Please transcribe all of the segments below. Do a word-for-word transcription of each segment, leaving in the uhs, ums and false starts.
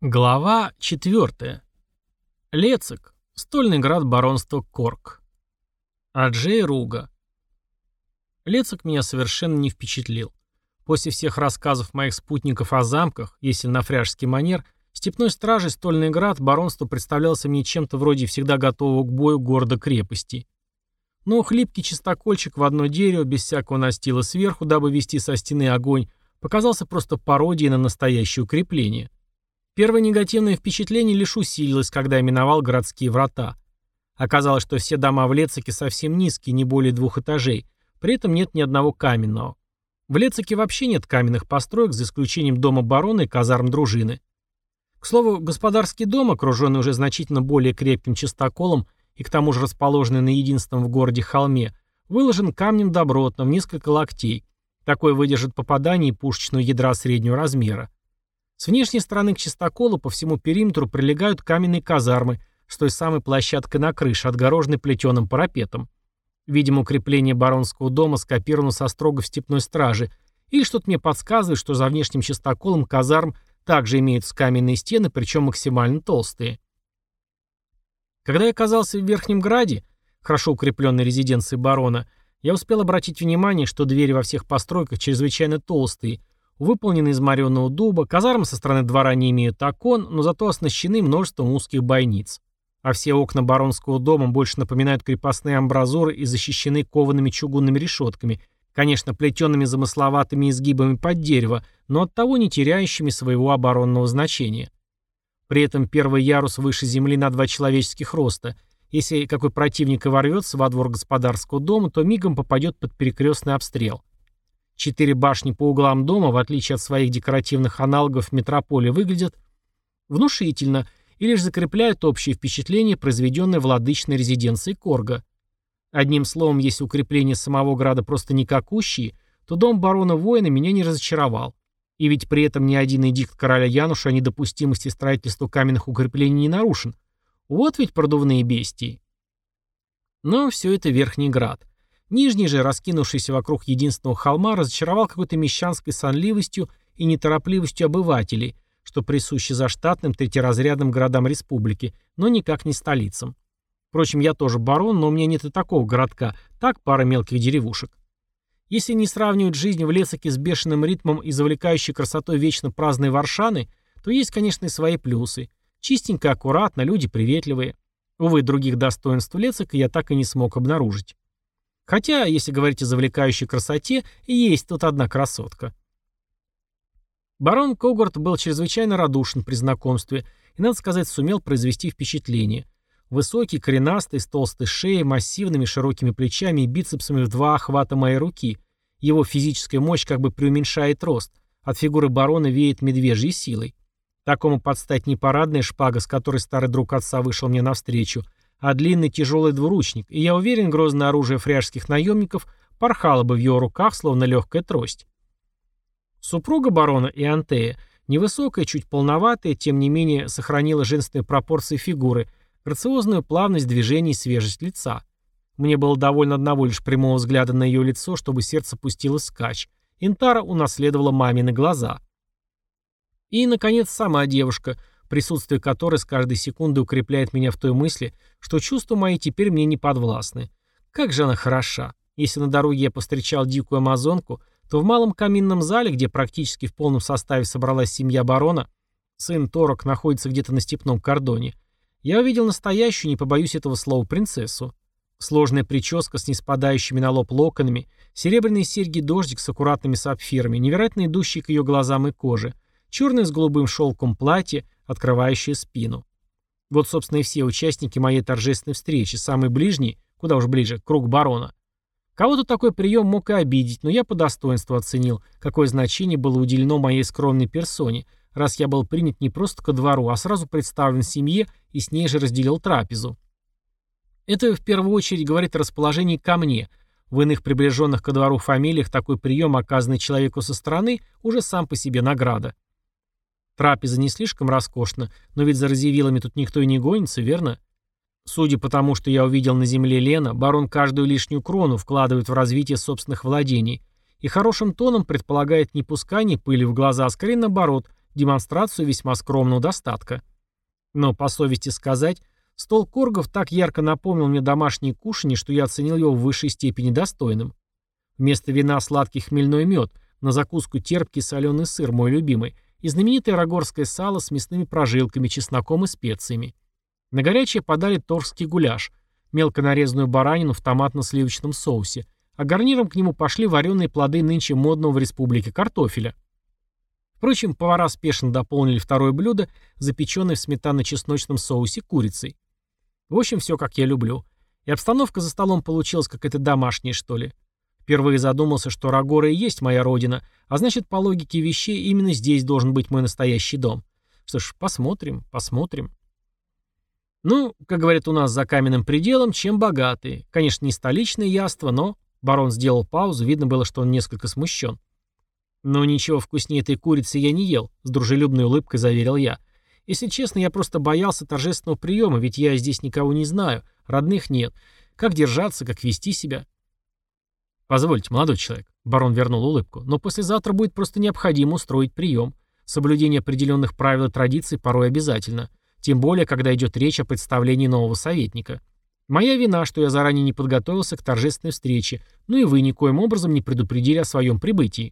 Глава четвертая. Лецик. Стольный град баронства Корк. Аджей Руга. Лецик меня совершенно не впечатлил. После всех рассказов моих спутников о замках, если на фряжский манер, степной стражей Стольный град баронство представлялся мне чем-то вроде всегда готового к бою города-крепости. Но хлипкий чистокольчик в одно дерево, без всякого настила сверху, дабы вести со стены огонь, показался просто пародией на настоящее укрепление. Первое негативное впечатление лишь усилилось, когда я миновал городские врата. Оказалось, что все дома в Лецике совсем низкие, не более двух этажей, при этом нет ни одного каменного. В Лецике вообще нет каменных построек, за исключением дома барона и казарм дружины. К слову, господарский дом, окруженный уже значительно более крепким частоколом и к тому же расположенный на единственном в городе холме, выложен камнем добротным в несколько локтей. Такой выдержит попадание и пушечного ядра среднего размера. С внешней стороны к частоколу по всему периметру прилегают каменные казармы с той самой площадкой на крыше, отгороженной плетеным парапетом. Видимо, укрепление баронского дома скопировано со строгов степной стражи, или что-то мне подсказывает, что за внешним частоколом казарм также имеются каменные стены, причем максимально толстые. Когда я оказался в Верхнем Граде, хорошо укрепленной резиденции барона, я успел обратить внимание, что двери во всех постройках чрезвычайно толстые, выполнены из мореного дуба, казармы со стороны двора не имеют окон, но зато оснащены множеством узких бойниц. А все окна баронского дома больше напоминают крепостные амбразуры и защищены коваными чугунными решетками, конечно, плетенными замысловатыми изгибами под дерево, но оттого не теряющими своего оборонного значения. При этом первый ярус выше земли на два человеческих роста. Если какой противник и ворвется во двор господарского дома, то мигом попадет под перекрестный обстрел. Четыре башни по углам дома, в отличие от своих декоративных аналогов в метрополе, выглядят внушительно и лишь закрепляют общее впечатление, произведенное владычной резиденцией Корга. Одним словом, если укрепления самого града просто никакущие, то дом барона-воина меня не разочаровал. И ведь при этом ни один эдикт короля Януша о недопустимости строительства каменных укреплений не нарушен. Вот ведь продувные бестии. Но все это Верхний Град. Нижний же, раскинувшийся вокруг единственного холма, разочаровал какой-то мещанской сонливостью и неторопливостью обывателей, что присуще заштатным третьеразрядным городам республики, но никак не столицам. Впрочем, я тоже барон, но у меня нет и такого городка, так пара мелких деревушек. Если не сравнивать жизнь в Лецаке с бешеным ритмом и завлекающей красотой вечно праздной Варшаны, то есть, конечно, и свои плюсы. Чистенько, аккуратно, люди приветливые. Увы, других достоинств Лецака я так и не смог обнаружить. Хотя, если говорить о завлекающей красоте, есть тут одна красотка. Барон Когорт был чрезвычайно радушен при знакомстве и, надо сказать, сумел произвести впечатление. Высокий, коренастый, с толстой шеей, массивными широкими плечами и бицепсами в два охвата моей руки. Его физическая мощь как бы преуменьшает рост. От фигуры барона веет медвежьей силой. Такому подстать не парадная шпага, с которой старый друг отца вышел мне навстречу, а длинный тяжелый двуручник, и я уверен, грозное оружие фряжских наемников порхало бы в его руках, словно легкая трость. Супруга барона Иантея, невысокая, чуть полноватая, тем не менее сохранила женственные пропорции фигуры, грациозную плавность движений и свежесть лица. Мне было довольно одного лишь прямого взгляда на ее лицо, чтобы сердце пустилось вскачь. Интара унаследовала мамины глаза. И, наконец, сама девушка, присутствие которой с каждой секундой укрепляет меня в той мысли, что чувства мои теперь мне не подвластны. Как же она хороша. Если на дороге я повстречал дикую амазонку, то в малом каминном зале, где практически в полном составе собралась семья барона, сын Торок находится где-то на степном кордоне, я увидел настоящую, не побоюсь этого слова, принцессу. Сложная прическа с неспадающими на лоб локонами, серебряные серьги-дождик с аккуратными сапфирами, невероятно идущие к ее глазам и коже, черное с голубым шелком платье, открывающее спину. Вот, собственно, и все участники моей торжественной встречи, самый ближний, куда уж ближе, круг барона. Кого-то такой прием мог и обидеть, но я по достоинству оценил, какое значение было уделено моей скромной персоне, раз я был принят не просто ко двору, а сразу представлен семье и с ней же разделил трапезу. Это в первую очередь говорит о расположении ко мне. В иных приближенных ко двору фамилиях такой прием, оказанный человеку со стороны, уже сам по себе награда. Трапеза не слишком роскошна, но ведь за разъявилами тут никто и не гонится, верно? Судя по тому, что я увидел на земле Лена, барон каждую лишнюю крону вкладывает в развитие собственных владений и хорошим тоном предполагает не пускание пыли в глаза, а скорее наоборот, демонстрацию весьма скромного достатка. Но, по совести сказать, стол коргов так ярко напомнил мне домашние кушанья, что я оценил его в высшей степени достойным. Вместо вина сладкий хмельной мед, на закуску терпкий соленый сыр, мой любимый, и знаменитое рагорское сало с мясными прожилками, чесноком и специями. На горячее подали торжский гуляш, мелко нарезанную баранину в томатно-сливочном соусе, а гарниром к нему пошли вареные плоды нынче модного в республике картофеля. Впрочем, повара спешно дополнили второе блюдо, запеченное в сметано-чесночном соусе курицей. В общем, все как я люблю. И обстановка за столом получилась какая-то домашняя, что ли. Впервые задумался, что Рагора и есть моя родина, а значит, по логике вещей, именно здесь должен быть мой настоящий дом. Что ж, посмотрим, посмотрим. Ну, как говорят у нас за каменным пределом, чем богатые. Конечно, не столичное яство, но... Барон сделал паузу, видно было, что он несколько смущен. «Но ничего вкуснее этой курицы я не ел», — с дружелюбной улыбкой заверил я. «Если честно, я просто боялся торжественного приема, ведь я здесь никого не знаю, родных нет. Как держаться, как вести себя?» «Позвольте, молодой человек», — барон вернул улыбку, «но послезавтра будет просто необходимо устроить прием. Соблюдение определенных правил и традиций порой обязательно, тем более, когда идет речь о представлении нового советника. Моя вина, что я заранее не подготовился к торжественной встрече, ну и вы никоим образом не предупредили о своем прибытии».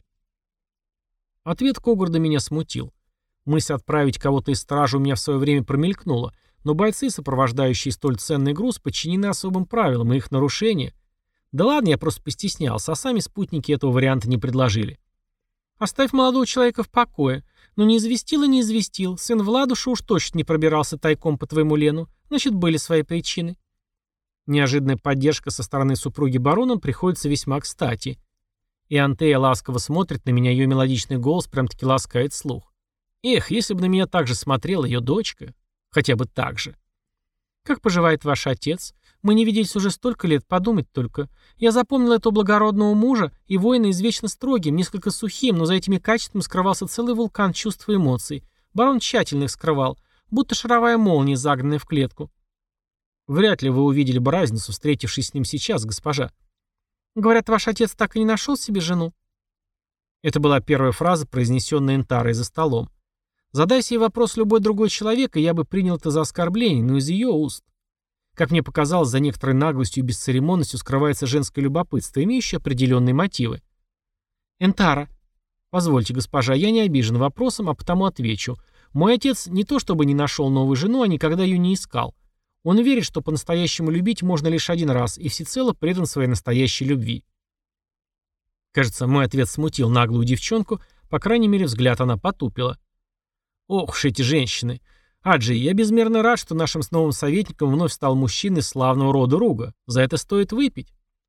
Ответ Когорда меня смутил. Мысль отправить кого-то из стражи у меня в свое время промелькнула, но бойцы, сопровождающие столь ценный груз, подчинены особым правилам, и их нарушение... Да ладно, я просто постеснялся, а сами спутники этого варианта не предложили. «Оставь молодого человека в покое. Ну не известил и не известил. Сын Владуша уж точно не пробирался тайком по твоему Лену. Значит, были свои причины». Неожиданная поддержка со стороны супруги барона приходится весьма кстати. И Антея ласково смотрит на меня, ее мелодичный голос прям-таки ласкает слух. Эх, если бы на меня так же смотрела ее дочка. Хотя бы так же. «Как поживает ваш отец? Мы не виделись уже столько лет, подумать только. Я запомнил этого благородного мужа и воина извечно строгим, несколько сухим, но за этими качествами скрывался целый вулкан чувств и эмоций. Барон тщательно их скрывал, будто шаровая молния, загнанная в клетку». «Вряд ли вы увидели бы разницу, встретившись с ним сейчас, госпожа». «Говорят, ваш отец так и не нашел себе жену?» Это была первая фраза, произнесенная Энтарой за столом. Задайся ей вопрос любой другой человек, и я бы принял это за оскорбление, но из ее уст. Как мне показалось, за некоторой наглостью и бесцеремонностью скрывается женское любопытство, имеющее определенные мотивы. «Энтара». «Позвольте, госпожа, я не обижен вопросом, а потому отвечу. Мой отец не то чтобы не нашел новую жену, а никогда ее не искал. Он верит, что по-настоящему любить можно лишь один раз, и всецело предан своей настоящей любви». Кажется, мой ответ смутил наглую девчонку, по крайней мере, взгляд она потупила. «Ох уж эти женщины! Аджи, я безмерно рад, что нашим с новым советником вновь стал мужчина из славного рода Руга. За это стоит выпить».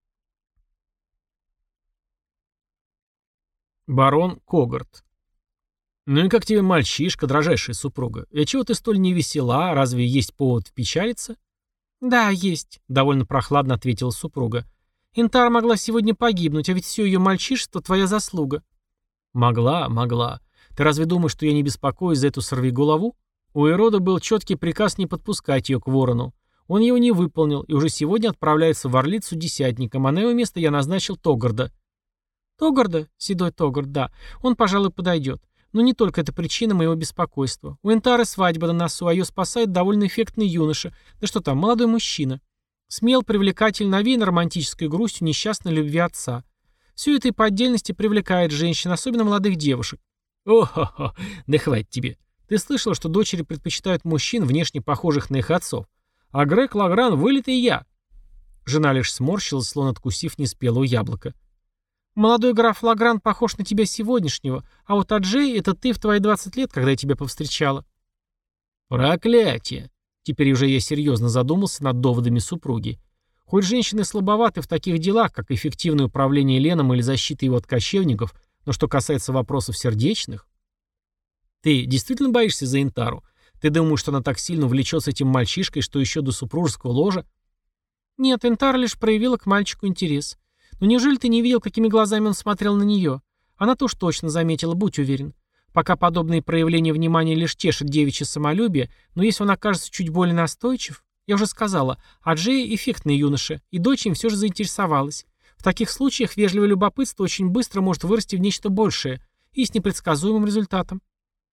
Барон Когорт. «Ну и как тебе мальчишка, дрожайшая супруга? И чего ты столь невесела? Разве есть повод печалиться?» «Да, есть», — довольно прохладно ответила супруга. «Энтара могла сегодня погибнуть, а ведь все ее мальчишество — твоя заслуга». «Могла, могла. Ты разве думаешь, что я не беспокоюсь за эту сорвиголову? У Ирода был четкий приказ не подпускать ее к ворону. Он его не выполнил и уже сегодня отправляется в Орлицу десятником, а на его место я назначил Тогорда». «Тогорда? Седой Тогорд, да. Он, пожалуй, подойдет. Но не только это причина моего беспокойства. У Энтары свадьба на носу, а ее спасает довольно эффектный юноша. Да что там, молодой мужчина. Смел, привлекательный, навеян романтической грустью несчастной любви отца. Все это и по отдельности привлекает женщин, особенно молодых девушек. О-хо-хо, да хватит тебе. Ты слышала, что дочери предпочитают мужчин, внешне похожих на их отцов. А Грег Лагран вылитый я. Жена лишь сморщилась, словно откусив неспелого яблока. «Молодой граф Лагран похож на тебя сегодняшнего, а вот Аджей — это ты в твои двадцать лет, когда я тебя повстречала». «Проклятие!» Теперь уже я серьезно задумался над доводами супруги. Хоть женщины слабоваты в таких делах, как эффективное управление Леном или защита его от кочевников, но что касается вопросов сердечных... Ты действительно боишься за Энтару? Ты думаешь, что она так сильно увлечется этим мальчишкой, что еще до супружеского ложа? Нет, Энтара лишь проявила к мальчику интерес. Но неужели ты не видел, какими глазами он смотрел на нее? Она-то уж точно заметила, будь уверен. Пока подобные проявления внимания лишь тешат девичье самолюбие, но если он окажется чуть более настойчив... Я уже сказала, Аджея эффектный юноша, и дочь им все же заинтересовалась. В таких случаях вежливое любопытство очень быстро может вырасти в нечто большее и с непредсказуемым результатом.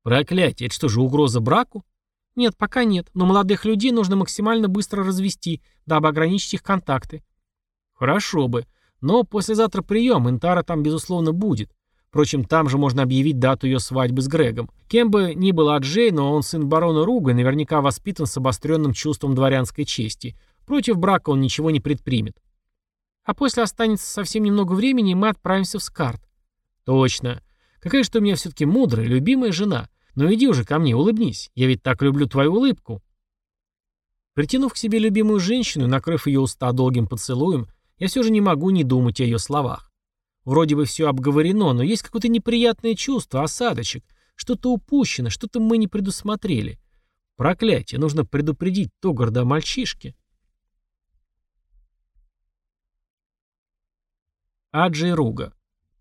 Проклятие, это что же, угроза браку? Нет, пока нет, но молодых людей нужно максимально быстро развести, дабы ограничить их контакты. Хорошо бы, но послезавтра прием, Интара там безусловно будет. Впрочем, там же можно объявить дату ее свадьбы с Грегом. Кем бы ни был Аджей, но он сын барона Руга и наверняка воспитан с обостренным чувством дворянской чести. Против брака он ничего не предпримет. А после останется совсем немного времени, и мы отправимся в Скарт. Точно. Какая же ты у меня все-таки мудрая, любимая жена. Ну иди уже ко мне, улыбнись. Я ведь так люблю твою улыбку. Притянув к себе любимую женщину и накрыв ее уста долгим поцелуем, я все же не могу не думать о ее словах. Вроде бы все обговорено, но есть какое-то неприятное чувство, осадочек. Что-то упущено, что-то мы не предусмотрели. Проклятие, нужно предупредить Тогарда о мальчишке. Аджей Руга.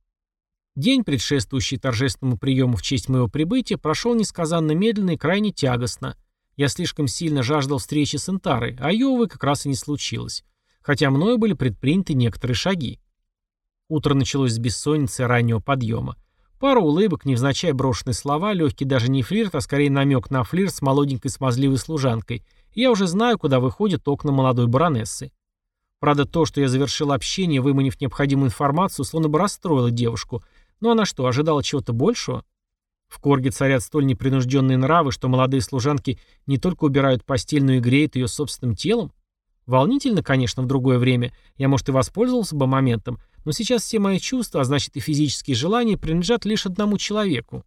День, предшествующий торжественному приему в честь моего прибытия, прошел несказанно медленно и крайне тягостно. Я слишком сильно жаждал встречи с Интарой, а ее, увы, как раз и не случилось. Хотя мною были предприняты некоторые шаги. Утро началось с бессонницы и раннего подъема. Пара улыбок, невзначай брошенные слова, легкий даже не флирт, а скорее намек на флирт с молоденькой смазливой служанкой. И я уже знаю, куда выходят окна молодой баронессы. Правда, то, что я завершил общение, выманив необходимую информацию, словно бы расстроило девушку. Но она что, ожидала чего-то большего? В Корге царят столь непринужденные нравы, что молодые служанки не только убирают постель, но и греют ее собственным телом? Волнительно, конечно, в другое время. Я, может, и воспользовался бы моментом, но сейчас все мои чувства, а значит и физические желания, принадлежат лишь одному человеку.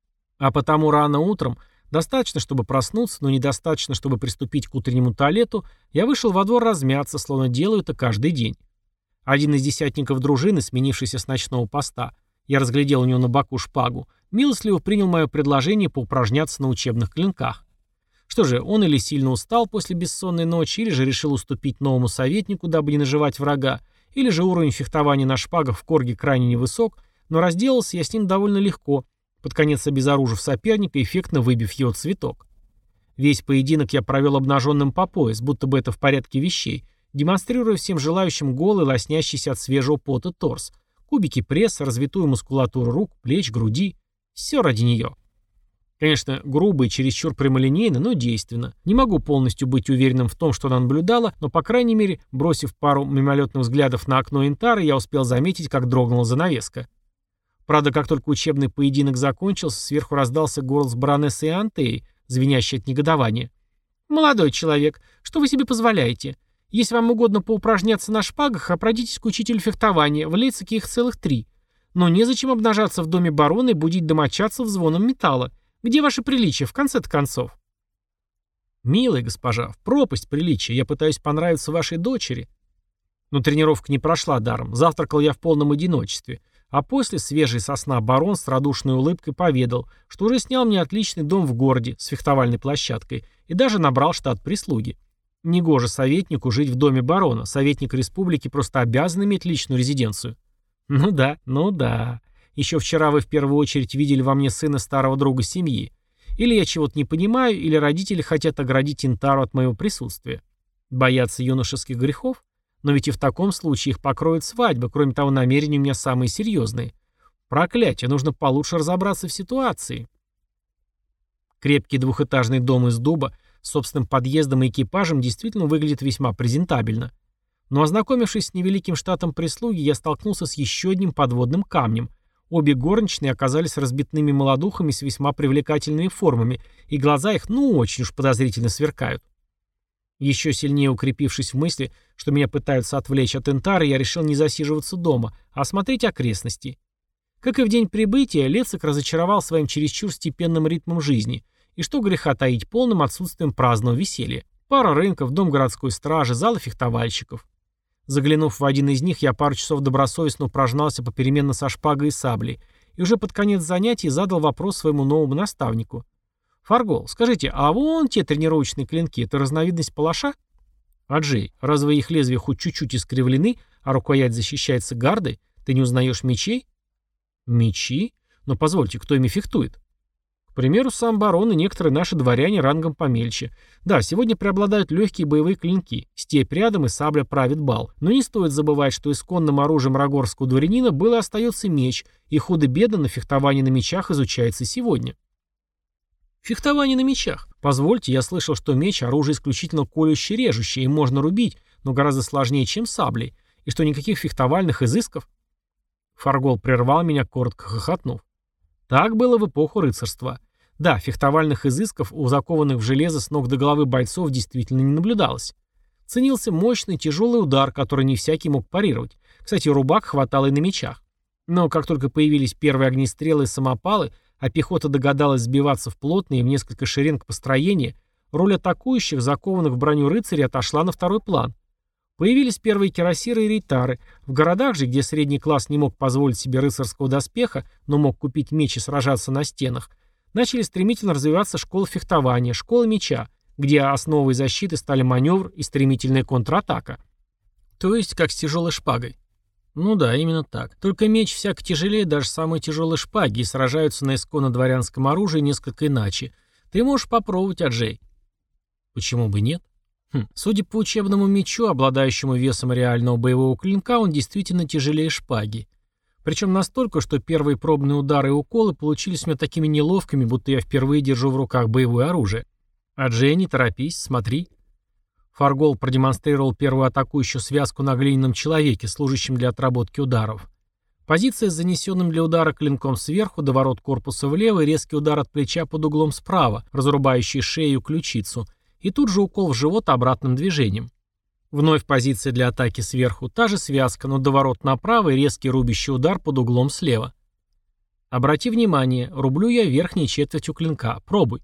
А потому рано утром, достаточно, чтобы проснуться, но недостаточно, чтобы приступить к утреннему туалету, я вышел во двор размяться, словно делаю это каждый день. Один из десятников дружины, сменившийся с ночного поста, я разглядел у него на боку шпагу, милостливо принял мое предложение поупражняться на учебных клинках. Что же, он или сильно устал после бессонной ночи, или же решил уступить новому советнику, дабы не наживать врага, или же уровень фехтования на шпагах в Корге крайне невысок, но разделался я с ним довольно легко, под конец обезоружив соперника, эффектно выбив его цветок. Весь поединок я провел обнаженным по пояс, будто бы это в порядке вещей, демонстрируя всем желающим голый, лоснящийся от свежего пота торс, кубики пресса, развитую мускулатуру рук, плеч, груди. Все ради нее. Конечно, грубо и чересчур прямолинейно, но действенно. Не могу полностью быть уверенным в том, что она наблюдала, но, по крайней мере, бросив пару мимолетных взглядов на окно Интары, я успел заметить, как дрогнула занавеска. Правда, как только учебный поединок закончился, сверху раздался голос баронессы Антеи, звенящий от негодования. «Молодой человек, что вы себе позволяете? Если вам угодно поупражняться на шпагах, обратитесь к учителю фехтования, в Лейпциге их целых три. Но незачем обнажаться в доме барона и будить домочадцев звоном металла. Где ваше приличие, в конце-то концов?» «Милая госпожа, в пропасть приличия, я пытаюсь понравиться вашей дочери». Но тренировка не прошла даром, завтракал я в полном одиночестве, а после свежий со сна барон с радушной улыбкой поведал, что уже снял мне отличный дом в городе с фехтовальной площадкой и даже набрал штат прислуги. Негоже советнику жить в доме барона, советник республики просто обязан иметь личную резиденцию. Ну да, ну да. Еще вчера вы в первую очередь видели во мне сына старого друга семьи. Или я чего-то не понимаю, или родители хотят оградить Интару от моего присутствия. Боятся юношеских грехов? Но ведь и в таком случае их покроет свадьба, кроме того, намерения у меня самые серьезные. Проклятие, нужно получше разобраться в ситуации. Крепкий двухэтажный дом из дуба с собственным подъездом и экипажем действительно выглядит весьма презентабельно. Но ознакомившись с невеликим штатом прислуги, я столкнулся с еще одним подводным камнем. Обе горничные оказались разбитными молодухами с весьма привлекательными формами, и глаза их, ну, очень уж подозрительно сверкают. Еще сильнее укрепившись в мысли, что меня пытаются отвлечь от Интары, я решил не засиживаться дома, а осмотреть окрестности. Как и в день прибытия, Лецик разочаровал своим чересчур степенным ритмом жизни, и что греха таить, полным отсутствием праздного веселья. Пара рынков, дом городской стражи, залы фехтовальщиков. Заглянув в один из них, я пару часов добросовестно упражнялся попеременно со шпагой и саблей, и уже под конец занятий задал вопрос своему новому наставнику. «Фаргол, скажите, а вон те тренировочные клинки — это разновидность палаша?» «Аджей, разве их лезвия хоть чуть-чуть искривлены, а рукоять защищается гардой? Ты не узнаешь мечей?» «Мечи? Но позвольте, кто ими фехтует?» «К примеру, сам барон и некоторые наши дворяне рангом помельче. Да, сегодня преобладают легкие боевые клинки. Степь рядом и сабля правит бал. Но не стоит забывать, что исконным оружием рагорского дворянина был и остается меч, и худо-бедно на фехтовании на мечах изучается сегодня». Фехтование на мечах. Позвольте, я слышал, что меч — оружие исключительно колющее, режущее, им можно рубить, но гораздо сложнее, чем саблей, и что никаких фехтовальных изысков. Фаргол прервал меня, коротко хохотнув. Так было в эпоху рыцарства. Да, фехтовальных изысков у закованных в железо с ног до головы бойцов действительно не наблюдалось. Ценился мощный тяжелый удар, который не всякий мог парировать. Кстати, рубак хватало и на мечах. Но как только появились первые огнестрелы и самопалы, а пехота догадалась сбиваться в плотные в несколько шеренг построения, роль атакующих, закованных в броню рыцарей, отошла на второй план. Появились первые кирасиры и рейтары. В городах же, где средний класс не мог позволить себе рыцарского доспеха, но мог купить меч и сражаться на стенах, начали стремительно развиваться школы фехтования, школы меча, где основой защиты стали маневр и стремительная контратака. То есть как с тяжелой шпагой. Ну да, именно так. Только меч всяко тяжелее даже самой тяжелой шпаги, и сражаются на исконно дворянском оружии несколько иначе. Ты можешь попробовать, Аджей. Почему бы нет? Хм. Судя по учебному мечу, обладающему весом реального боевого клинка, он действительно тяжелее шпаги. Причем настолько, что первые пробные удары и уколы получились у меня такими неловкими, будто я впервые держу в руках боевое оружие. Аджей, не торопись, смотри. Фаргол продемонстрировал первую атакующую связку на глиняном человеке, служащем для отработки ударов. Позиция с занесенным для удара клинком сверху, доворот корпуса влево и резкий удар от плеча под углом справа, разрубающий шею и ключицу, и тут же укол в живот обратным движением. Вновь позиция для атаки сверху, та же связка, но доворот направо и резкий рубящий удар под углом слева. Обрати внимание, рублю я верхней четвертью клинка, пробуй.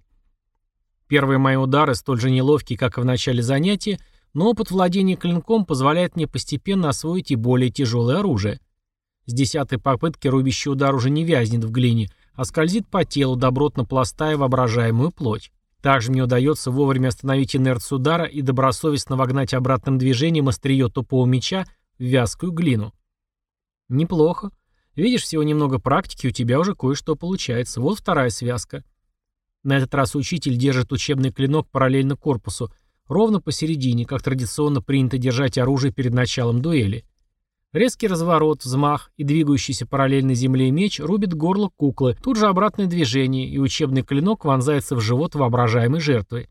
Первые мои удары столь же неловкие, как и в начале занятия, но опыт владения клинком позволяет мне постепенно освоить и более тяжелое оружие. С десятой попытки рубящий удар уже не вязнет в глине, а скользит по телу, добротно пластая воображаемую плоть. Также мне удается вовремя остановить инерцию удара и добросовестно вогнать обратным движением острие тупого меча в вязкую глину. Неплохо. Видишь, всего немного практики, у тебя уже кое-что получается. Вот вторая связка. На этот раз учитель держит учебный клинок параллельно корпусу, ровно посередине, как традиционно принято держать оружие перед началом дуэли. Резкий разворот, взмах и двигающийся параллельно земле меч рубит горло куклы, тут же обратное движение, и учебный клинок вонзается в живот воображаемой жертвы.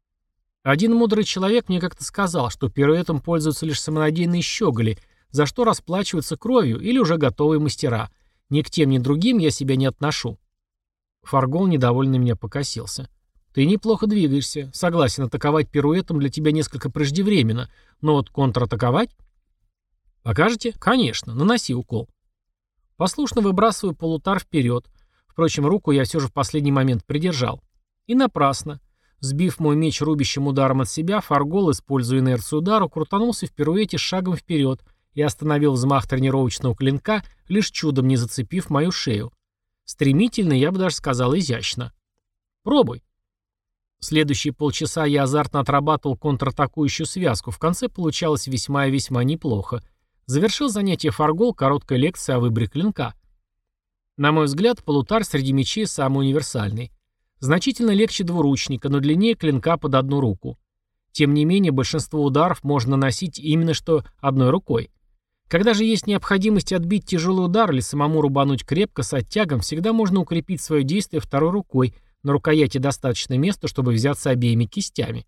Один мудрый человек мне как-то сказал, что пируэтом пользуются лишь самонадеянные щеголи, за что расплачиваются кровью или уже готовые мастера. Ни к тем, ни к другим я себя не отношу. Фаргол недовольно меня покосился. «Ты неплохо двигаешься. Согласен, атаковать пируэтом для тебя несколько преждевременно, но вот контратаковать...» «Покажете?» «Конечно. Наноси укол». Послушно выбрасываю полутар вперед. Впрочем, руку я все же в последний момент придержал. И напрасно. Сбив мой меч рубящим ударом от себя, Фаргол, используя инерцию удара, крутанулся в пируэте шагом вперед и остановил взмах тренировочного клинка, лишь чудом не зацепив мою шею. Стремительно, я бы даже сказал, изящно. Пробуй. Следующие полчаса я азартно отрабатывал контратакующую связку. В конце получалось весьма и весьма неплохо. Завершил занятие Фаргол короткой лекцией о выборе клинка. На мой взгляд, полутар среди мечей самый универсальный. Значительно легче двуручника, но длиннее клинка под одну руку. Тем не менее, большинство ударов можно наносить именно что одной рукой. Когда же есть необходимость отбить тяжелый удар или самому рубануть крепко с оттягом, всегда можно укрепить свое действие второй рукой, на рукояти достаточно места, чтобы взяться обеими кистями.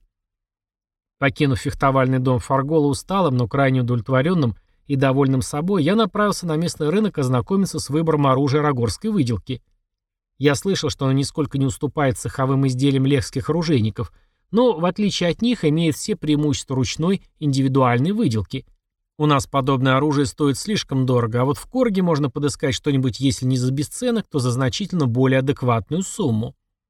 Покинув фехтовальный дом Фаргола усталым, но крайне удовлетворенным и довольным собой, я направился на местный рынок ознакомиться с выбором оружия рагорской выделки. Я слышал, что оно нисколько не уступает цеховым изделиям лехских оружейников, но, в отличие от них, имеет все преимущества ручной индивидуальной выделки. У нас подобное оружие стоит слишком дорого, а вот в Корге можно подыскать что-нибудь, если не за бесценок, то за значительно более адекватную сумму.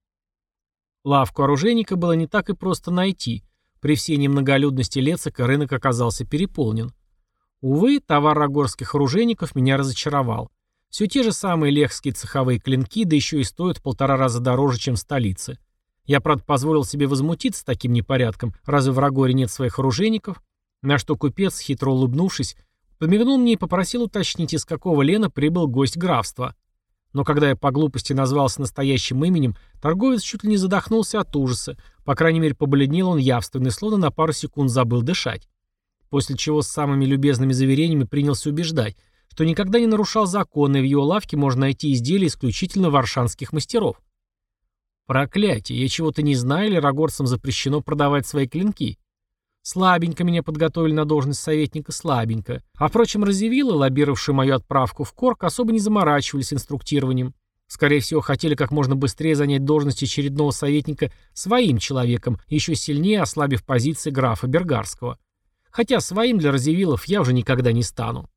Лавку оружейника было не так и просто найти. При всей немноголюдности Лецика рынок оказался переполнен. Увы, товар рагорских оружейников меня разочаровал. Все те же самые лехские цеховые клинки, да еще и стоят в полтора раза дороже, чем в столице. Я, правда, позволил себе возмутиться таким непорядком, разве в Рагоре нет своих оружейников? На что купец, хитро улыбнувшись, подмигнул мне и попросил уточнить, из какого лена прибыл гость графства. Но когда я по глупости назвался настоящим именем, торговец чуть ли не задохнулся от ужаса, по крайней мере побледнел он явственно и словно на пару секунд забыл дышать. После чего с самыми любезными заверениями принялся убеждать, что никогда не нарушал законы, и в его лавке можно найти изделия исключительно варшанских мастеров. Проклятие, я чего-то не знаю, или рогорцам запрещено продавать свои клинки? Слабенько меня подготовили на должность советника, слабенько. А впрочем, разъявилы, лоббировавшие мою отправку в Корк, особо не заморачивались инструктированием. Скорее всего, хотели как можно быстрее занять должность очередного советника своим человеком, еще сильнее ослабив позиции графа Бергарского. Хотя своим для разъявилов я уже никогда не стану.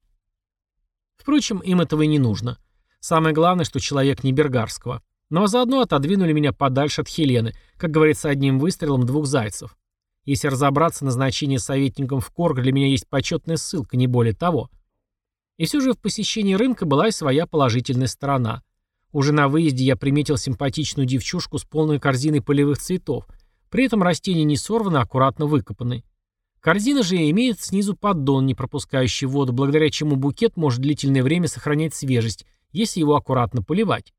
Впрочем, им этого и не нужно. Самое главное, что человек не Бергарского. Но заодно отодвинули меня подальше от Хелены, как говорится, одним выстрелом двух зайцев. Если разобраться, назначение советником в Корк для меня есть почетная ссылка, не более того. И все же в посещении рынка была и своя положительная сторона. Уже на выезде я приметил симпатичную девчушку с полной корзиной полевых цветов. При этом растения не сорваны, а аккуратно выкопаны. Корзина же имеет снизу поддон, не пропускающий воду, благодаря чему букет может длительное время сохранять свежесть, если его аккуратно поливать.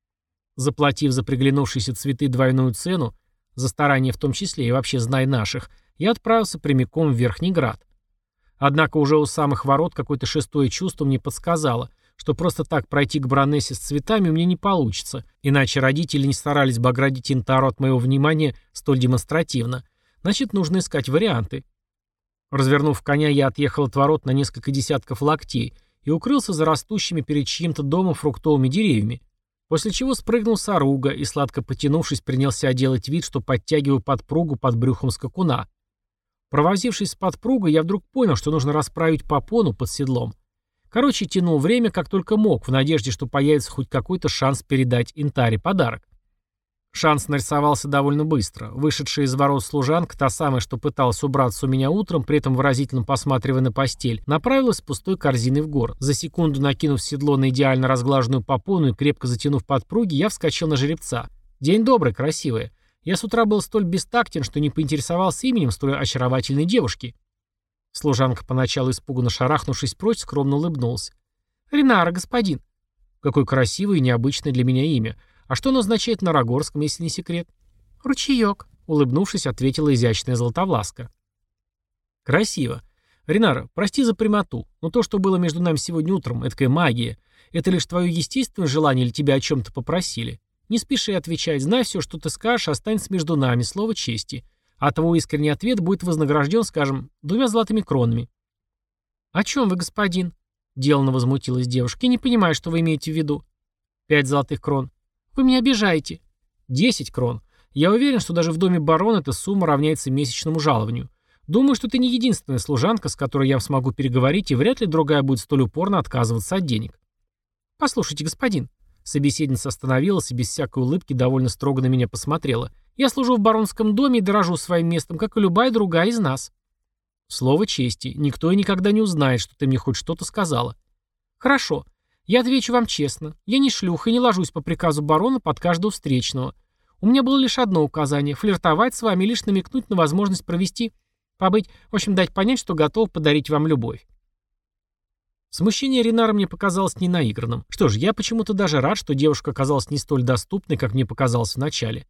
Заплатив за приглянувшиеся цветы двойную цену, за старания в том числе и вообще знай наших, я отправился прямиком в Верхний Град. Однако уже у самых ворот какое-то шестое чувство мне подсказало, что просто так пройти к баронессе с цветами мне не получится, иначе родители не старались бы оградить Интару от моего внимания столь демонстративно. Значит, нужно искать варианты. Развернув коня, я отъехал от ворот на несколько десятков локтей и укрылся за растущими перед чьим-то домом фруктовыми деревьями, после чего спрыгнул с оруга и, сладко потянувшись, принялся делать вид, что подтягиваю подпругу под брюхом скакуна. Провозившись с подпругой, я вдруг понял, что нужно расправить попону под седлом. Короче, тянул время как только мог, в надежде, что появится хоть какой-то шанс передать Интаре подарок. Шанс нарисовался довольно быстро. Вышедшая из ворот служанка, та самая, что пыталась убраться у меня утром, при этом выразительно посматривая на постель, направилась с пустой корзиной в город. За секунду накинув седло на идеально разглаженную попону и крепко затянув подпруги, я вскочил на жеребца. «День добрый, красивая. Я с утра был столь бестактен, что не поинтересовался именем столь очаровательной девушки». Служанка, поначалу испуганно шарахнувшись прочь, скромно улыбнулась. «Ринара, господин». «Какое красивое и необычное для меня имя. А что оно означает на рогорском, если не секрет?» «Ручеек», — улыбнувшись, ответила изящная Златовласка. «Красиво. Ринара, прости за прямоту, но то, что было между нами сегодня утром, эдакая магия. Это лишь твое естественное желание или тебя о чем-то попросили? Не спеши отвечать, знай все, что ты скажешь, останется между нами, слово чести. А твой искренний ответ будет вознагражден, скажем, двумя золотыми кронами». «О чем вы, господин?» — деланно возмутилась девушка. «Я не понимаю, что вы имеете в виду». «Пять золотых крон». «Вы меня обижаете». «Десять крон. Я уверен, что даже в доме барона эта сумма равняется месячному жалованию. Думаю, что ты не единственная служанка, с которой я смогу переговорить, и вряд ли другая будет столь упорно отказываться от денег». «Послушайте, господин». Собеседница остановилась и без всякой улыбки довольно строго на меня посмотрела. «Я служу в баронском доме и дорожу своим местом, как и любая другая из нас». «Слово чести. Никто и никогда не узнает, что ты мне хоть что-то сказала». «Хорошо. Я отвечу вам честно. Я не шлюха и не ложусь по приказу барона под каждого встречного. У меня было лишь одно указание — флиртовать с вами и лишь намекнуть на возможность провести, побыть, в общем, дать понять, что готов подарить вам любовь». Смущение Ринара мне показалось ненаигранным. Что ж, я почему-то даже рад, что девушка оказалась не столь доступной, как мне показалось вначале.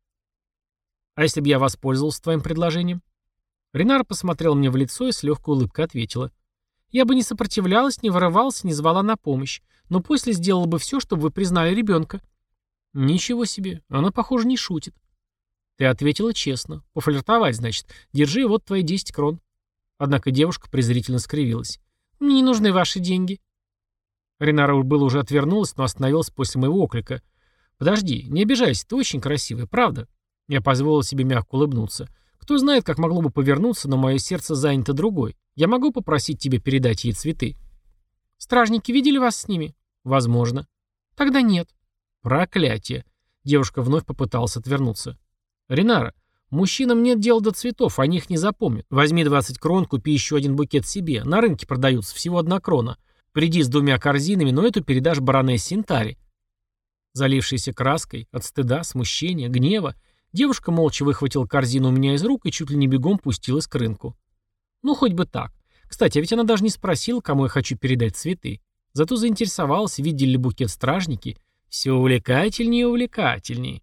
«А если бы я воспользовался твоим предложением?» Ринара посмотрела мне в лицо и с легкой улыбкой ответила. «Я бы не сопротивлялась, не вырывалась, не звала на помощь, но после сделала бы все, чтобы вы признали ребенка». «Ничего себе, она, похоже, не шутит». «Ты ответила честно. Пофлиртовать, значит. Держи, вот твои десять крон». Однако девушка презрительно скривилась. «Мне не нужны ваши деньги». Ринара было уже отвернулась, но остановилась после моего оклика. «Подожди, не обижайся, ты очень красивая, правда?» Я позволил себе мягко улыбнуться. «Кто знает, как могло бы повернуться, но мое сердце занято другой. Я могу попросить тебя передать ей цветы?» «Стражники видели вас с ними?» «Возможно». «Тогда нет». «Проклятие!» Девушка вновь попыталась отвернуться. «Ринара, мужчинам нет дела до цветов, они их не запомнят. Возьми двадцать крон, купи еще один букет себе. На рынке продаются всего одна крона. Приди с двумя корзинами, но эту передашь баронессе Интаре». Залившаяся краской, от стыда, смущения, гнева, девушка молча выхватила корзину у меня из рук и чуть ли не бегом пустилась к рынку. Ну, хоть бы так. Кстати, а ведь она даже не спросила, кому я хочу передать цветы. Зато заинтересовалась, видели ли букет стражники. Все увлекательнее и увлекательнее.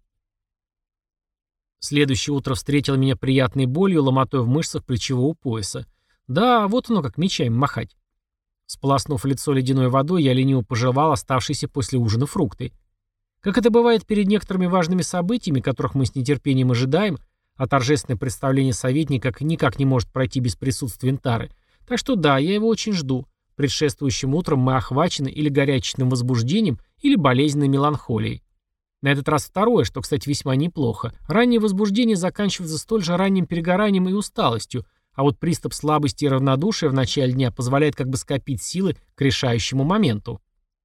Следующее утро встретило меня приятной болью, ломотой в мышцах плечевого пояса. Да, вот оно как мечами махать. Сполоснув лицо ледяной водой, я лениво пожевал оставшиеся после ужина фрукты. Как это бывает перед некоторыми важными событиями, которых мы с нетерпением ожидаем, а торжественное представление советника никак не может пройти без присутствия Интары. Так что да, я его очень жду. Предшествующим утром мы охвачены или горячечным возбуждением, или болезненной меланхолией. На этот раз второе, что, кстати, весьма неплохо. Раннее возбуждение заканчивается столь же ранним перегоранием и усталостью, а вот приступ слабости и равнодушия в начале дня позволяет как бы скопить силы к решающему моменту.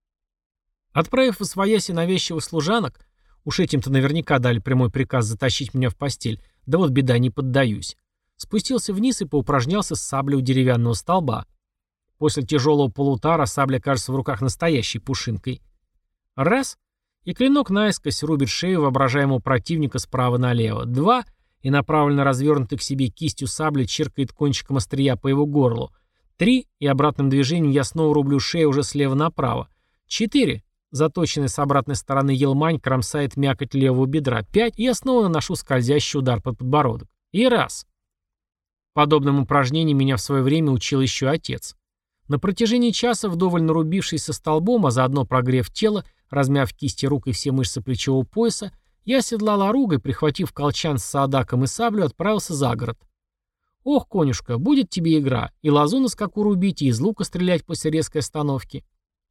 Отправив восвояси навязчивых служанок, уж этим-то наверняка дали прямой приказ затащить меня в постель, да вот беда, не поддаюсь. Спустился вниз и поупражнялся с саблей у деревянного столба. После тяжелого полутара сабля кажется в руках настоящей пушинкой. Раз — и клинок наискось рубит шею воображаемого противника справа налево. Два — и направленно развернутый к себе кистью сабли чиркает кончиком острия по его горлу. Три — и обратным движением я снова рублю шею уже слева направо. Четыре — заточенный с обратной стороны елмань кромсает мякоть левого бедра. Пять — и я снова наношу скользящий удар под подбородок. И раз. Подобным упражнением меня в свое время учил еще отец. На протяжении часа, вдоволь нарубившись со столбом, а заодно прогрев тело, размяв кисти рук и все мышцы плечевого пояса, я оседлал оругой, прихватив колчан с саадаком и саблю, отправился за город. Ох, конюшка, будет тебе игра, и лозу на скаку рубить, и из лука стрелять после резкой остановки.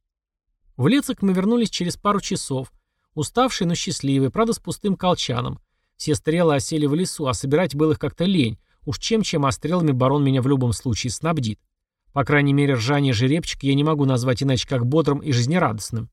В Лецк мы вернулись через пару часов, уставшие, но счастливые, правда с пустым колчаном. Все стрелы осели в лесу, а собирать было их как-то лень, уж чем-чем, а стрелами барон меня в любом случае снабдит. По крайней мере, ржание жеребчика я не могу назвать иначе как бодрым и жизнерадостным.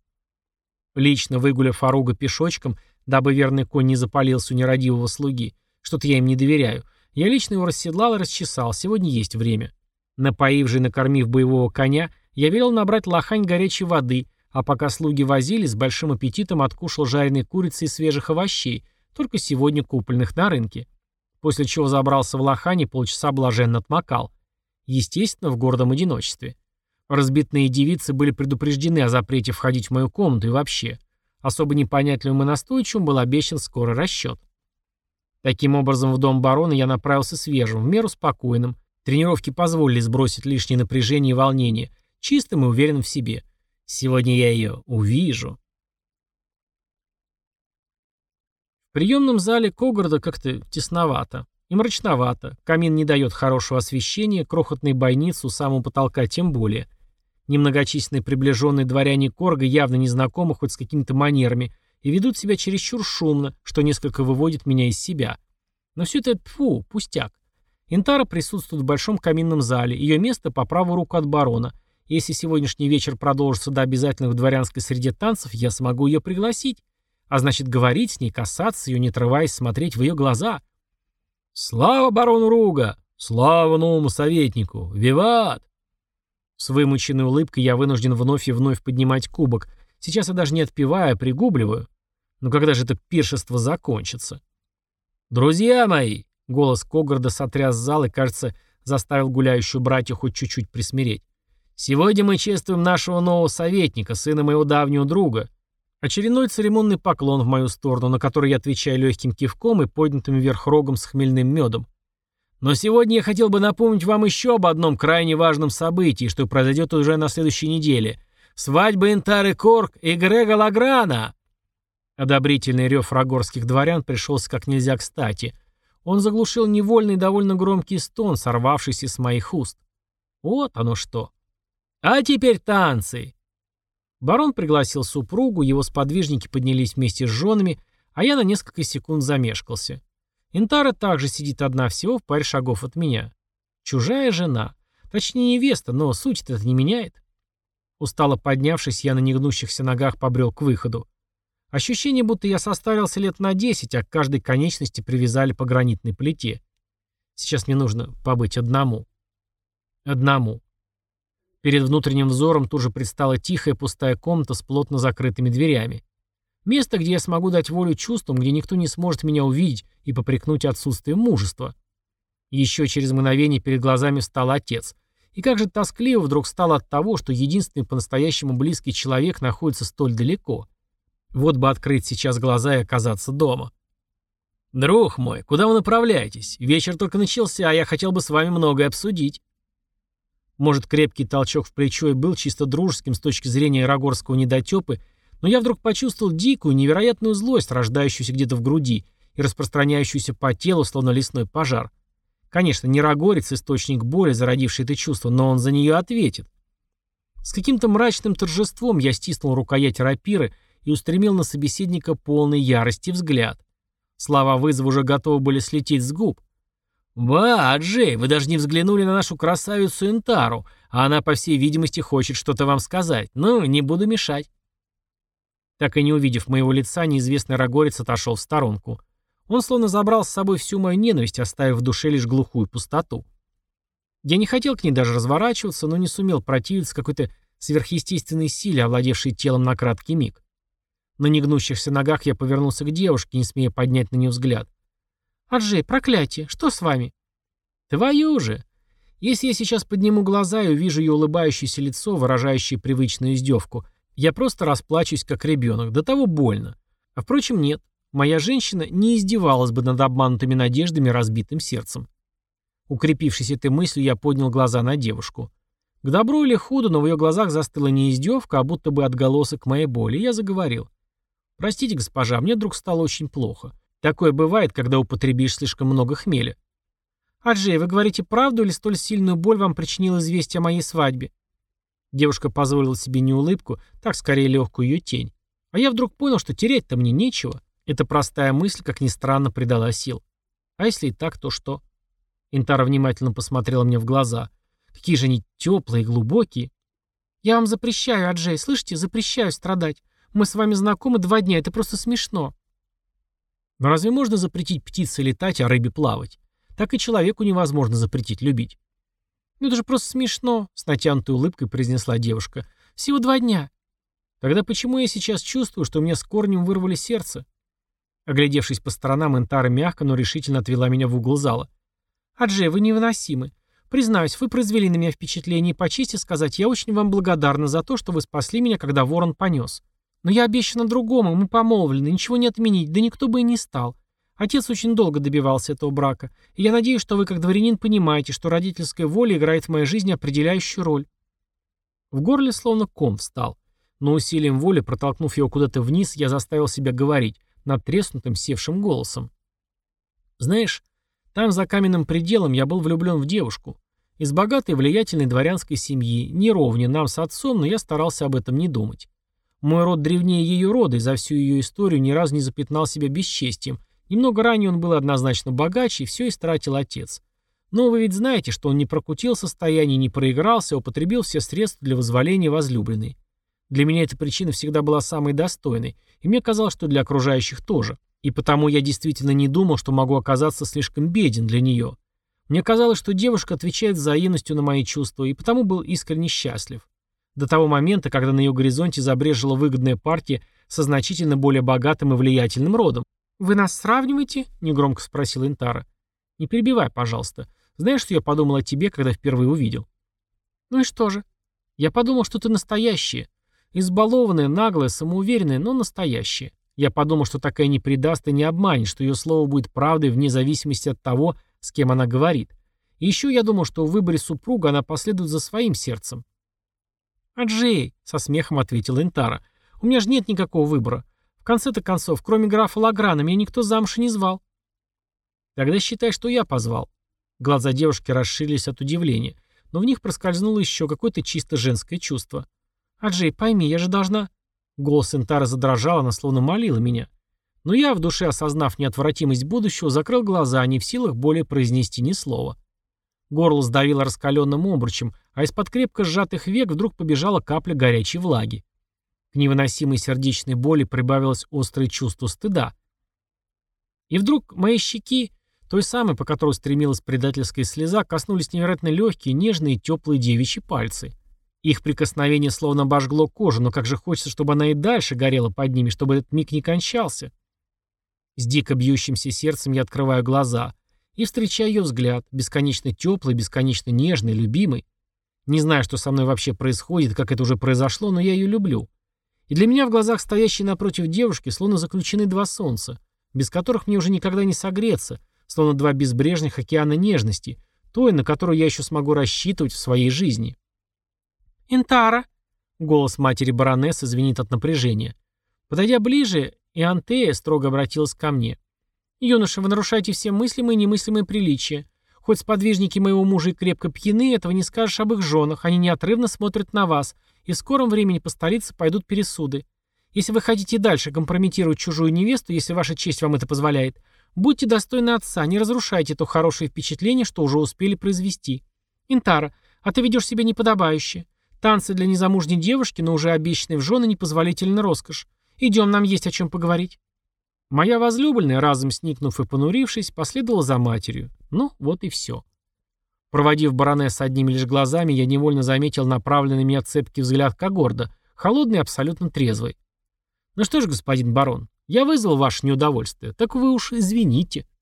Лично выгуляв оруга пешочком, дабы верный конь не запалился у нерадивого слуги, что-то я им не доверяю, я лично его расседлал и расчесал, сегодня есть время. Напоив же и накормив боевого коня, я велел набрать лохань горячей воды, а пока слуги возились, с большим аппетитом откушал жареной курицы и свежих овощей, только сегодня купленных на рынке. После чего забрался в лохань и полчаса блаженно отмокал. Естественно, в гордом одиночестве. Разбитные девицы были предупреждены о запрете входить в мою комнату и вообще. Особо непонятливым и настойчивым был обещан скорый расчет. Таким образом, в дом барона я направился свежим, в меру спокойным. Тренировки позволили сбросить лишнее напряжение и волнение, чистым и уверенным в себе. Сегодня я ее увижу. В приемном зале Когорда как-то тесновато. И мрачновато, камин не дает хорошего освещения, крохотные бойницы у самого потолка тем более. Немногочисленные приближенные дворяне Корга явно не знакомы хоть с какими-то манерами и ведут себя чересчур шумно, что несколько выводит меня из себя. Но все это, тьфу, пустяк. Интара присутствует в большом каминном зале, ее место по правую руку от барона. Если сегодняшний вечер продолжится до обязательных в дворянской среде танцев, я смогу ее пригласить. А значит, говорить с ней, касаться ее, не отрываясь, смотреть в ее глаза. «Слава барону Руга! Слава новому советнику! Виват!» С вымученной улыбкой я вынужден вновь и вновь поднимать кубок. Сейчас я даже не отпиваю, а пригубливаю. Но когда же это пиршество закончится? «Друзья мои!» — голос Когорда сотряс зал и, кажется, заставил гуляющую братью хоть чуть-чуть присмиреть. «Сегодня мы чествуем нашего нового советника, сына моего давнего друга». Очередной церемонный поклон в мою сторону, на который я отвечаю легким кивком и поднятым вверх рогом с хмельным медом. Но сегодня я хотел бы напомнить вам еще об одном крайне важном событии, что произойдет уже на следующей неделе. Свадьба Интары Корг и Грега Лаграна. Одобрительный рев рагорских дворян пришелся как нельзя кстати. Он заглушил невольный довольно громкий стон, сорвавшийся с моих уст. Вот оно что. А теперь танцы. Барон пригласил супругу, его сподвижники поднялись вместе с женами, а я на несколько секунд замешкался. Интара также сидит одна всего в паре шагов от меня. Чужая жена. Точнее, невеста, но суть-то это не меняет. Устало поднявшись, я на негнущихся ногах побрел к выходу. Ощущение, будто я состарился лет на десять, а к каждой конечности привязали по гранитной плите. Сейчас мне нужно побыть одному. Одному. Перед внутренним взором тут же предстала тихая пустая комната с плотно закрытыми дверями. Место, где я смогу дать волю чувствам, где никто не сможет меня увидеть и попрекнуть отсутствием мужества. Еще через мгновение перед глазами встал отец. И как же тоскливо вдруг стало от того, что единственный по-настоящему близкий человек находится столь далеко. Вот бы открыть сейчас глаза и оказаться дома. «Друг мой, куда вы направляетесь? Вечер только начался, а я хотел бы с вами многое обсудить». Может, крепкий толчок в плечо и был чисто дружеским с точки зрения рагорского недотепы, Но я вдруг почувствовал дикую, невероятную злость, рождающуюся где-то в груди и распространяющуюся по телу, словно лесной пожар. Конечно, не Рагорец — источник боли, зародивший это чувство, но он за нее ответит. С каким-то мрачным торжеством я стиснул рукоять рапиры и устремил на собеседника полный ярости взгляд. Слова вызова уже готовы были слететь с губ. «Ба, Аджей, вы даже не взглянули на нашу красавицу Интару, а она, по всей видимости, хочет что-то вам сказать. Ну, не буду мешать». Так и не увидев моего лица, неизвестный Рагорец отошел в сторонку. Он словно забрал с собой всю мою ненависть, оставив в душе лишь глухую пустоту. Я не хотел к ней даже разворачиваться, но не сумел противиться какой-то сверхъестественной силе, овладевшей телом на краткий миг. На негнущихся ногах я повернулся к девушке, не смея поднять на нее взгляд. «Аджей, проклятие, что с вами?» «Твою же! Если я сейчас подниму глаза и увижу ее улыбающееся лицо, выражающее привычную издевку, я просто расплачусь, как ребенок, до того больно. А впрочем, нет, моя женщина не издевалась бы над обманутыми надеждами и разбитым сердцем». Укрепившись этой мыслью, я поднял глаза на девушку. К добру или худу, но в ее глазах застыла не издевка, а будто бы отголосок моей боли, и я заговорил. «Простите, госпожа, мне вдруг стало очень плохо. Такое бывает, когда употребишь слишком много хмеля». «Аджей, вы говорите правду или столь сильную боль вам причинило известие о моей свадьбе?» Девушка позволила себе не улыбку, так скорее легкую ее тень. А я вдруг понял, что терять-то мне нечего. Эта простая мысль, как ни странно, придала сил. А если и так, то что? Интара внимательно посмотрела мне в глаза. Какие же они теплые и глубокие. «Я вам запрещаю, Аджей, слышите? Запрещаю страдать. Мы с вами знакомы два дня, это просто смешно». Но разве можно запретить птице летать, а рыбе плавать? Так и человеку невозможно запретить любить. «Ну это же просто смешно», — с натянутой улыбкой произнесла девушка. «Всего два дня». «Тогда почему я сейчас чувствую, что мне с корнем вырвали сердце?» Оглядевшись по сторонам, Интара мягко, но решительно отвела меня в угол зала. «Аджей, вы невыносимы. Признаюсь, вы произвели на меня впечатление, и по чести сказать, я очень вам благодарна за то, что вы спасли меня, когда ворон понес. Но я обещана другому, мы помолвлены, ничего не отменить, да никто бы и не стал. Отец очень долго добивался этого брака, и я надеюсь, что вы, как дворянин, понимаете, что родительская воля играет в моей жизни определяющую роль». В горле словно ком встал. Но усилием воли, протолкнув его куда-то вниз, я заставил себя говорить надтреснутым, севшим голосом. «Знаешь, там, за каменным пределом, я был влюблен в девушку. Из богатой и влиятельной дворянской семьи, не ровня нам с отцом, но я старался об этом не думать. Мой род древнее ее рода, и за всю ее историю ни разу не запятнал себя бесчестием. Немного ранее он был однозначно богаче, и все истратил отец. Но вы ведь знаете, что он не прокутил состояние, не проигрался, а употребил все средства для возволения возлюбленной. Для меня эта причина всегда была самой достойной, и мне казалось, что для окружающих тоже. И потому я действительно не думал, что могу оказаться слишком беден для нее. Мне казалось, что девушка отвечает взаимностью на мои чувства, и потому был искренне счастлив. До того момента, когда на ее горизонте забрежила выгодная партия со значительно более богатым и влиятельным родом. «Вы нас сравниваете?» — негромко спросил Интара. «Не перебивай, пожалуйста. Знаешь, что я подумал о тебе, когда впервые увидел?» «Ну и что же?» «Я подумал, что ты настоящая. Избалованная, наглая, самоуверенная, но настоящая. Я подумал, что такая не предаст и не обманет, что ее слово будет правдой вне зависимости от того, с кем она говорит. И еще я думал, что в выборе супруга она последует за своим сердцем». «Аджей», — со смехом ответил Интара, — «у меня же нет никакого выбора. В конце-то концов, кроме графа Лаграна, меня никто замуж и не звал». «Тогда считай, что я позвал». Глаза девушки расширились от удивления, но в них проскользнуло еще какое-то чисто женское чувство. «Аджей, пойми, я же должна...» Голос Интара задрожал, она словно молила меня. Но я, в душе осознав неотвратимость будущего, закрыл глаза, не в силах более произнести ни слова. Горло сдавило раскаленным обручем, а из-под крепко сжатых век вдруг побежала капля горячей влаги. К невыносимой сердечной боли прибавилось острое чувство стыда. И вдруг мои щеки, той самой, по которой стремилась предательская слеза, коснулись невероятно легкие, нежные и теплые девичьи пальцы. Их прикосновение словно обожгло кожу, но как же хочется, чтобы она и дальше горела под ними, чтобы этот миг не кончался. С дико бьющимся сердцем я открываю глаза и встречаю ее взгляд, бесконечно теплый, бесконечно нежный, любимый. Не знаю, что со мной вообще происходит, как это уже произошло, но я ее люблю. И для меня в глазах стоящей напротив девушки словно заключены два солнца, без которых мне уже никогда не согреться, словно два безбрежных океана нежности, той, на которую я еще смогу рассчитывать в своей жизни. «Интара!» — голос матери баронессы звенит от напряжения. Подойдя ближе, Иантея строго обратилась ко мне. «Юноша, вы нарушаете все мыслимые и немыслимые приличия. Хоть сподвижники моего мужа и крепко пьяны, этого не скажешь об их женах. Они неотрывно смотрят на вас, и в скором времени по столице пойдут пересуды. Если вы хотите дальше компрометировать чужую невесту, если ваша честь вам это позволяет, будьте достойны отца, не разрушайте то хорошее впечатление, что уже успели произвести. Интара, а ты ведешь себя неподобающе. Танцы для незамужней девушки, но уже обещанной в жены, непозволительна роскошь. Идем, нам есть о чем поговорить». Моя возлюбленная, разом сникнув и понурившись, последовала за матерью. Ну, вот и все. Проводив баронесс одними лишь глазами, я невольно заметил направленный на меня цепкий взгляд Когорда, холодный и абсолютно трезвый. «Ну что ж, господин барон, я вызвал ваше неудовольствие, так вы уж извините».